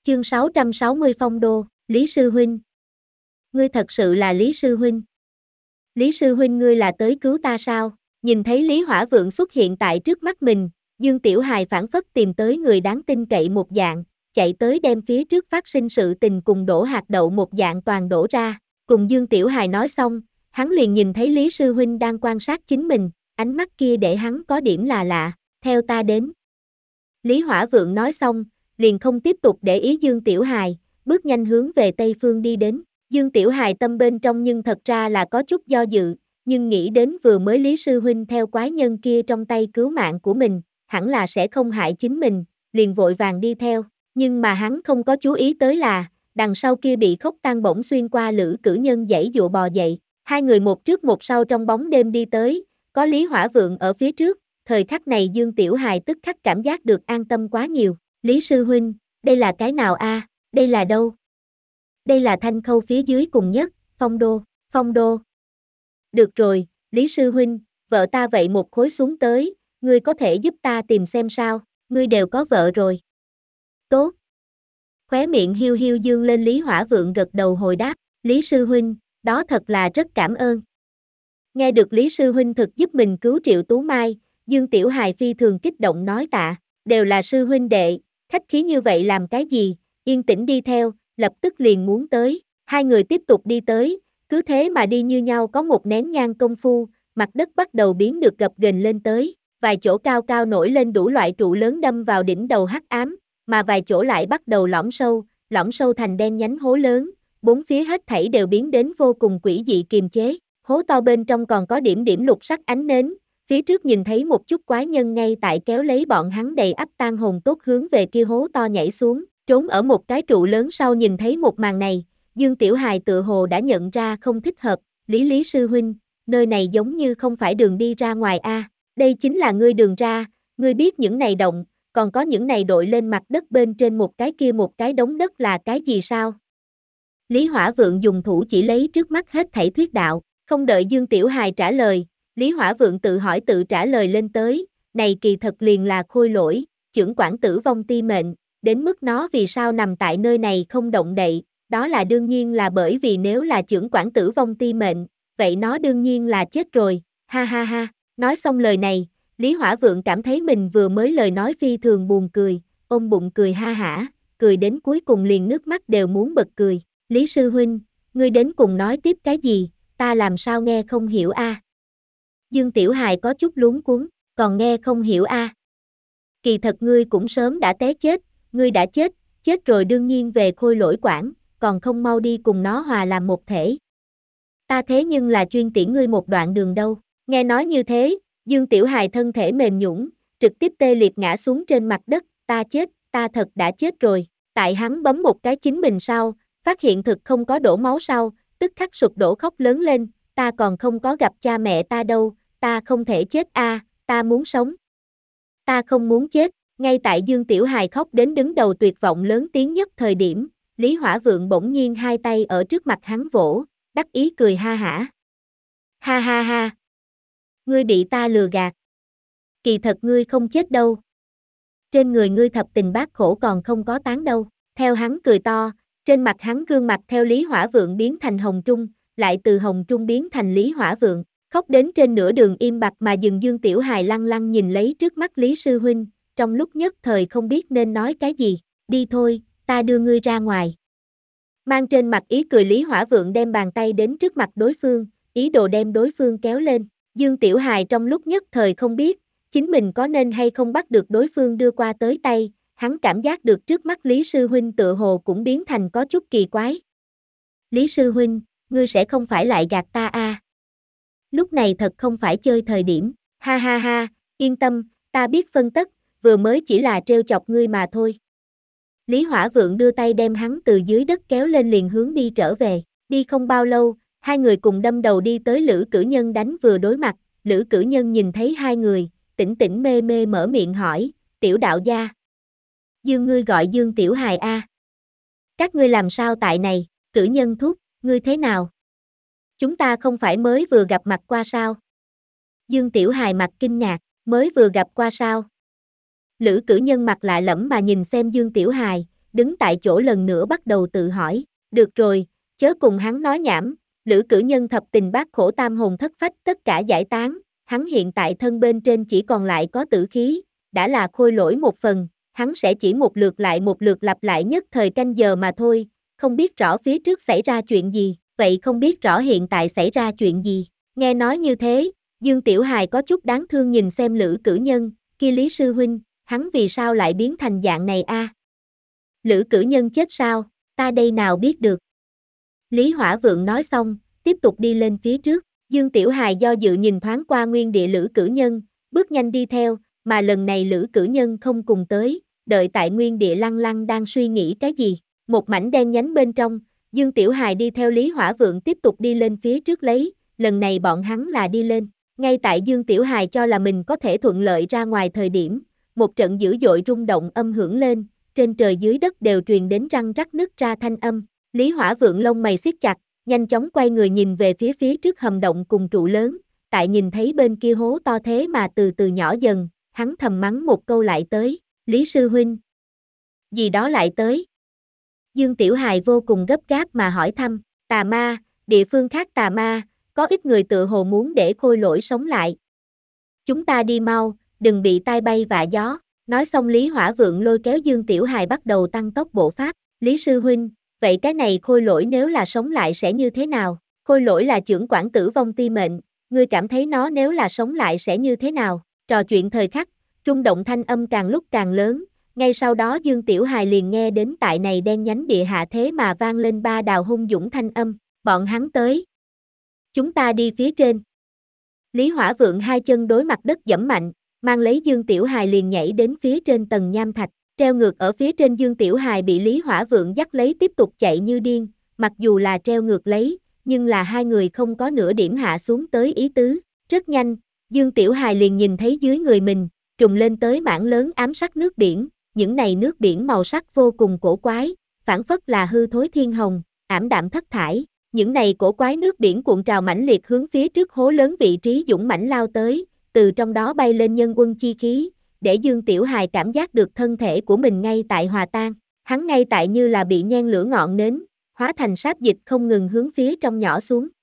Chương 660 Phong Đô, Lý Sư Huynh. Ngươi thật sự là Lý Sư Huynh. Lý Sư Huynh ngươi là tới cứu ta sao? Nhìn thấy Lý Hỏa Vượng xuất hiện tại trước mắt mình, Dương Tiểu Hài phảng phất tìm tới người đáng tin cậy một dạng, chạy tới đem phía trước phát sinh sự tình cùng đổ hạt đậu một dạng toàn đổ ra. Cùng Dương Tiểu Hài nói xong, hắn liền nhìn thấy Lý Sư Huynh đang quan sát chính mình, ánh mắt kia để hắn có điểm là lạ, theo ta đến. Lý Hỏa Vượng nói xong, liền không tiếp tục để ý Dương Tiểu Hài, bước nhanh hướng về Tây Phương đi đến. Dương Tiểu Hài tâm bên trong nhưng thật ra là có chút do dự, nhưng nghĩ đến vừa mới Lý Sư Huynh theo quái nhân kia trong tay cứu mạng của mình, hẳn là sẽ không hại chính mình, liền vội vàng đi theo. Nhưng mà hắn không có chú ý tới là, đằng sau kia bị khốc tan bổng xuyên qua lữ cử nhân giãy dụa bò dậy. Hai người một trước một sau trong bóng đêm đi tới, có Lý Hỏa Vượng ở phía trước, thời khắc này Dương Tiểu Hài tức khắc cảm giác được an tâm quá nhiều. Lý Sư Huynh, đây là cái nào a? Đây là đâu? Đây là Thanh Khâu phía dưới cùng nhất, Phong Đô, Phong Đô. Được rồi, Lý Sư Huynh, vợ ta vậy một khối xuống tới, ngươi có thể giúp ta tìm xem sao, ngươi đều có vợ rồi. Tốt. Khóe miệng hiu hiu dương lên Lý Hỏa Vượng gật đầu hồi đáp, Lý Sư Huynh, đó thật là rất cảm ơn. Nghe được Lý Sư Huynh thực giúp mình cứu Triệu Tú Mai, Dương Tiểu Hài phi thường kích động nói tạ, đều là sư huynh đệ, khách khí như vậy làm cái gì, yên tĩnh đi theo, lập tức liền muốn tới. Hai người tiếp tục đi tới, cứ thế mà đi như nhau có một nén nhang công phu, mặt đất bắt đầu biến được gập ghềnh lên tới, vài chỗ cao cao nổi lên đủ loại trụ lớn đâm vào đỉnh đầu hắc ám, mà vài chỗ lại bắt đầu lõm sâu thành đen nhánh hố lớn, bốn phía hết thảy đều biến đến vô cùng quỷ dị kiềm chế, hố to bên trong còn có điểm điểm lục sắc ánh nến, phía trước nhìn thấy một chút quái nhân ngay tại kéo lấy bọn hắn đầy ắp tang hồn tốt hướng về kia hố to nhảy xuống, trốn ở một cái trụ lớn sau nhìn thấy một màn này, Dương Tiểu Hài tựa hồ đã nhận ra không thích hợp, Lý Sư Huynh, nơi này giống như không phải đường đi ra ngoài a, đây chính là ngươi đường ra, ngươi biết những này động, còn có những này đội lên mặt đất bên trên một cái đống đất là cái gì sao? Lý Hỏa Vượng dùng thủ chỉ lấy trước mắt hết thảy thuyết đạo, không đợi Dương Tiểu Hài trả lời, Lý Hỏa Vượng tự hỏi tự trả lời lên tới, này kỳ thật liền là khôi lỗi, chưởng quản tử vong ti mệnh, đến mức nó vì sao nằm tại nơi này không động đậy, đó là đương nhiên là bởi vì nếu là chưởng quản tử vong ti mệnh, vậy nó đương nhiên là chết rồi, ha ha ha, nói xong lời này, Lý Hỏa Vượng cảm thấy mình vừa mới lời nói phi thường buồn cười, ôm bụng cười ha hả, cười đến cuối cùng liền nước mắt đều muốn bật cười, Lý Sư Huynh, ngươi đến cùng nói tiếp cái gì, ta làm sao nghe không hiểu a? Dương Tiểu Hài có chút luống cuống, còn nghe không hiểu a? Kỳ thật ngươi cũng sớm đã té chết, ngươi đã chết, chết rồi đương nhiên về khôi lỗi quản, còn không mau đi cùng nó hòa làm một thể. Ta thế nhưng là chuyên tiễn ngươi một đoạn đường đâu. Nghe nói như thế, Dương Tiểu Hài thân thể mềm nhũn, trực tiếp tê liệt ngã xuống trên mặt đất, ta chết, ta thật đã chết rồi. Tại hắn bấm một cái chính mình sau, phát hiện thực không có đổ máu sau, tức khắc sụp đổ khóc lớn lên, ta còn không có gặp cha mẹ ta đâu, ta không thể chết a, ta muốn sống. Ta không muốn chết, ngay tại Dương Tiểu Hài khóc đến đứng đầu tuyệt vọng lớn tiếng nhất thời điểm, Lý Hỏa Vượng bỗng nhiên hai tay ở trước mặt hắn vỗ, đắc ý cười ha hả. Ha ha ha. Ngươi bị ta lừa gạt. Kỳ thật ngươi không chết đâu. Trên người ngươi thập tình bát khổ còn không có tán đâu. Theo hắn cười to, trên mặt hắn gương mặt theo Lý Hỏa Vượng biến thành hồng trung, lại từ hồng trung biến thành Lý Hỏa Vượng, khóc đến trên nửa đường im bặt mà dừng. Dương Tiểu Hài lăng lăng nhìn lấy trước mắt Lý Sư Huynh, trong lúc nhất thời không biết nên nói cái gì, đi thôi, ta đưa ngươi ra ngoài. Mang trên mặt ý cười Lý Hỏa Vượng đem bàn tay đến trước mặt đối phương, ý đồ đem đối phương kéo lên, Dương Tiểu Hài trong lúc nhất thời không biết, chính mình có nên hay không bắt được đối phương đưa qua tới tay, hắn cảm giác được trước mắt Lý Sư Huynh tựa hồ cũng biến thành có chút kỳ quái. Lý Sư Huynh, ngươi sẽ không phải lại gạt ta a? Lúc này thật không phải chơi thời điểm, ha ha ha, yên tâm, ta biết phân tất, vừa mới chỉ là trêu chọc ngươi mà thôi. Lý Hỏa Vượng đưa tay đem hắn từ dưới đất kéo lên liền hướng đi trở về, đi không bao lâu, hai người cùng đâm đầu đi tới Lữ Cử Nhân đánh vừa đối mặt, Lữ Cử Nhân nhìn thấy hai người, tỉnh tỉnh mê mê mở miệng hỏi, tiểu đạo gia. Dương ngươi gọi Dương Tiểu Hài a? Các ngươi làm sao tại này, Cử Nhân thúc, ngươi thế nào? Chúng ta không phải mới vừa gặp mặt qua sao? Dương Tiểu Hài mặt kinh ngạc, mới vừa gặp qua sao? Lữ Cử Nhân mặt lạ lẫm mà nhìn xem Dương Tiểu Hài, đứng tại chỗ lần nữa bắt đầu tự hỏi, được rồi, chớ cùng hắn nói nhảm, Lữ Cử Nhân thập tình bát khổ tam hồn thất phách tất cả giải tán, hắn hiện tại thân bên trên chỉ còn lại có tử khí, đã là khôi lỗi một phần, hắn sẽ chỉ một lượt lặp lại nhất thời canh giờ mà thôi, không biết rõ phía trước xảy ra chuyện gì, vậy không biết rõ hiện tại xảy ra chuyện gì. Nghe nói như thế, Dương Tiểu Hài có chút đáng thương nhìn xem Lữ Cử Nhân, kia Lý sư huynh, hắn vì sao lại biến thành dạng này a? Lữ Cử Nhân chết sao, ta đây nào biết được. Lý Hỏa Vượng nói xong, tiếp tục đi lên phía trước, Dương Tiểu Hài do dự nhìn thoáng qua nguyên địa Lữ Cử Nhân, bước nhanh đi theo, mà lần này Lữ Cử Nhân không cùng tới, đợi tại nguyên địa lăng lăng đang suy nghĩ cái gì, một mảnh đen nhánh bên trong, Dương Tiểu Hài đi theo Lý Hỏa Vượng tiếp tục đi lên phía trước lấy, lần này bọn hắn là đi lên, ngay tại Dương Tiểu Hài cho là mình có thể thuận lợi ra ngoài thời điểm, một trận dữ dội rung động âm hưởng lên, trên trời dưới đất đều truyền đến răng rắc nứt ra thanh âm, Lý Hỏa Vượng lông mày siết chặt, nhanh chóng quay người nhìn về phía trước hầm động cùng trụ lớn, tại nhìn thấy bên kia hố to thế mà từ từ nhỏ dần, hắn thầm mắng một câu lại tới, Lý sư huynh. Gì đó lại tới. Dương Tiểu Hài vô cùng gấp gáp mà hỏi thăm, tà ma, địa phương khác tà ma, có ít người tự hồ muốn để khôi lỗi sống lại. Chúng ta đi mau, đừng bị tai bay vạ gió. Nói xong Lý Hỏa Vượng lôi kéo Dương Tiểu Hài bắt đầu tăng tốc bộ pháp, Lý sư huynh, vậy cái này khôi lỗi nếu là sống lại sẽ như thế nào? Khôi lỗi là chưởng quản tử vong ti mệnh, ngươi cảm thấy nó nếu là sống lại sẽ như thế nào? Trò chuyện thời khắc, rung động thanh âm càng lúc càng lớn, ngay sau đó Dương Tiểu Hài liền nghe đến tại này đen nhánh địa hạ thế mà vang lên ba đào hung dũng thanh âm, bọn hắn tới. Chúng ta đi phía trên. Lý Hỏa Vượng hai chân đối mặt đất giẫm mạnh, mang lấy Dương Tiểu Hài liền nhảy đến phía trên tầng nham thạch, treo ngược ở phía trên Dương Tiểu Hài bị Lý Hỏa Vượng dắt lấy tiếp tục chạy như điên, mặc dù là treo ngược lấy, nhưng là hai người không có nửa điểm hạ xuống tới ý tứ, rất nhanh, Dương Tiểu Hài liền nhìn thấy dưới người mình, trùng lên tới mảng lớn ám sắc nước biển, những này nước biển màu sắc vô cùng cổ quái, phảng phất là hư thối thiên hồng, ảm đạm thất thải, những này cổ quái nước biển cuộn trào mãnh liệt hướng phía trước hố lớn vị trí dũng mãnh lao tới, từ trong đó bay lên nhân quân chi khí, để Dương Tiểu Hài cảm giác được thân thể của mình ngay tại hòa tan, hắn ngay tại như là bị nhen lửa ngọn nến, hóa thành sáp dịch không ngừng hướng phía trong nhỏ xuống,